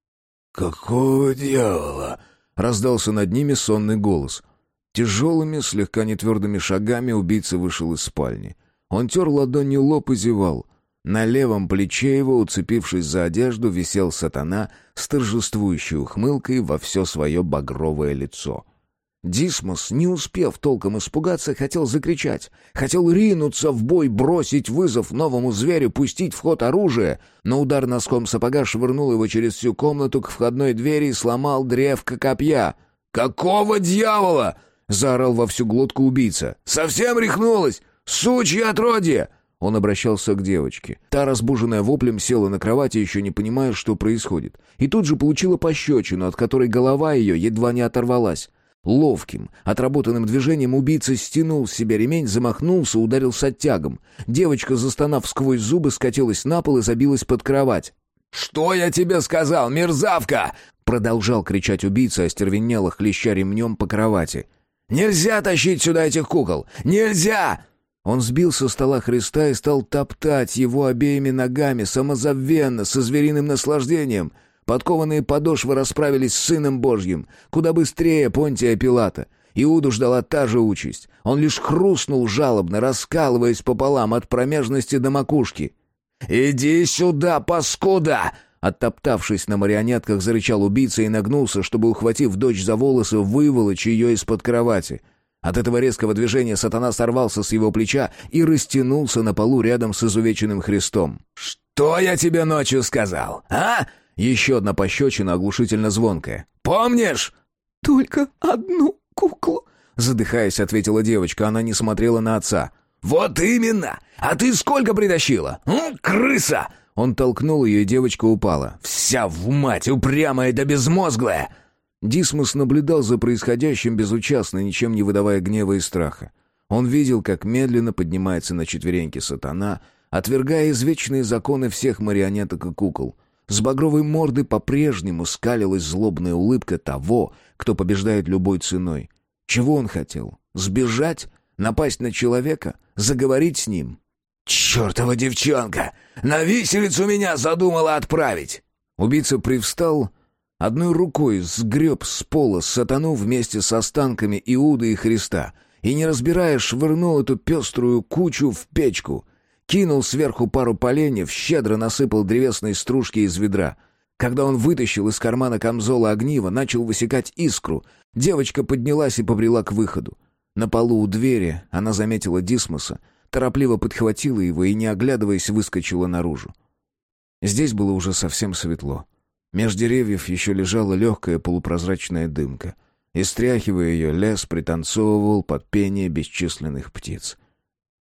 «Какого дьявола?» — раздался над ними сонный голос. Тяжелыми, слегка нетвердыми шагами убийца вышел из спальни. Он тер ладонью лоб и зевал. На левом плече его, уцепившись за одежду, висел сатана с торжествующей ухмылкой во все свое багровое лицо. Дисмос, не успев толком испугаться, хотел закричать, хотел ринуться в бой, бросить вызов новому зверю, пустить в ход оружие, но удар носком сапога швырнул его через всю комнату к входной двери и сломал древко копья. «Какого дьявола?» — заорал во всю глотку убийца. «Совсем рехнулась! Сучье отродье!» Он обращался к девочке. Та, разбуженная воплем, села на кровати, еще не понимая, что происходит. И тут же получила пощечину, от которой голова ее едва не оторвалась. Ловким, отработанным движением убийца стянул с себя ремень, замахнулся, ударил с оттягом. Девочка, застонав сквозь зубы, скатилась на пол и забилась под кровать. «Что я тебе сказал, мерзавка?» Продолжал кричать убийца, остервенело хлеща ремнем по кровати. «Нельзя тащить сюда этих кукол! Нельзя!» Он сбил со стола Христа и стал топтать его обеими ногами, самозабвенно, со звериным наслаждением. Подкованные подошвы расправились с Сыном Божьим, куда быстрее Понтия Пилата. Иуду ждала та же участь. Он лишь хрустнул жалобно, раскалываясь пополам от промежности до макушки. «Иди сюда, паскуда!» Оттоптавшись на марионетках, зарычал убийца и нагнулся, чтобы, ухватив дочь за волосы, выволочь ее из-под кровати. От этого резкого движения сатана сорвался с его плеча и растянулся на полу рядом с изувеченным Христом. «Что я тебе ночью сказал, а?» Еще одна пощечина, оглушительно звонкая. «Помнишь?» «Только одну куклу», — задыхаясь, ответила девочка. Она не смотрела на отца. «Вот именно! А ты сколько притащила? Крыса!» Он толкнул ее, и девочка упала. «Вся в мать, упрямая да безмозглая!» Дисмос наблюдал за происходящим безучастно, ничем не выдавая гнева и страха. Он видел, как медленно поднимается на четвереньки сатана, отвергая извечные законы всех марионеток и кукол. С багровой морды по-прежнему скалилась злобная улыбка того, кто побеждает любой ценой. Чего он хотел? Сбежать? Напасть на человека? Заговорить с ним? «Чертова девчонка! На виселицу меня задумала отправить!» Убийца привстал, одной рукой сгреб с пола сатану вместе с останками Иуды и Христа и, не разбирая, швырнул эту пеструю кучу в печку. Кинул сверху пару поленьев, щедро насыпал древесной стружки из ведра. Когда он вытащил из кармана камзола огниво, начал высекать искру. Девочка поднялась и побрела к выходу. На полу у двери она заметила Дисмоса, торопливо подхватила его и, не оглядываясь, выскочила наружу. Здесь было уже совсем светло. Меж деревьев еще лежала легкая полупрозрачная дымка. И, стряхивая ее, лес пританцовывал под пение бесчисленных птиц.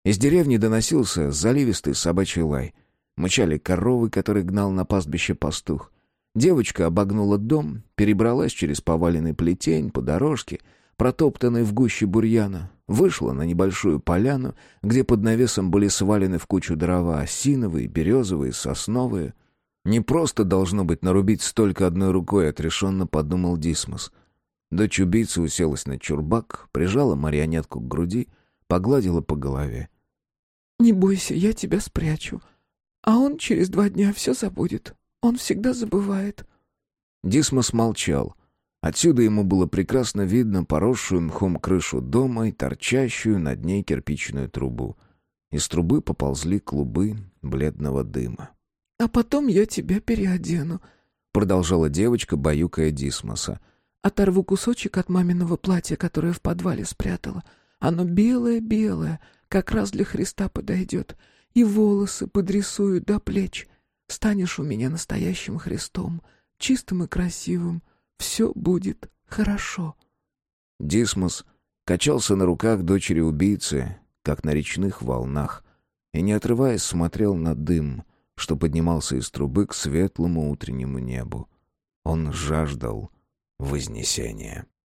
Из деревни доносился заливистый собачий лай. Мычали коровы, которые гнал на пастбище пастух. Девочка обогнула дом, перебралась через поваленный плетень по дорожке, протоптанной в гуще бурьяна, вышла на небольшую поляну, где под навесом были свалены в кучу дрова осиновые, березовые, сосновые. «Не просто должно быть нарубить столько одной рукой», — отрешенно подумал Дисмос. Дочь убийцы уселась на чурбак, прижала марионетку к груди, погладила по голове. «Не бойся, я тебя спрячу. А он через 2 дня все забудет. Он всегда забывает». Дисмос молчал. Отсюда ему было прекрасно видно поросшую мхом крышу дома и торчащую над ней кирпичную трубу. Из трубы поползли клубы бледного дыма. «А потом я тебя переодену», — продолжала девочка, баюкая Дисмоса. «Оторву кусочек от маминого платья, которое в подвале спрятала. Оно белое-белое, как раз для Христа подойдет. И волосы подрисую до плеч. Станешь у меня настоящим Христом, чистым и красивым. Все будет хорошо». Дисмос качался на руках дочери убийцы, как на речных волнах, и, не отрываясь, смотрел на дым, что поднимался из трубы к светлому утреннему небу. Он жаждал вознесения.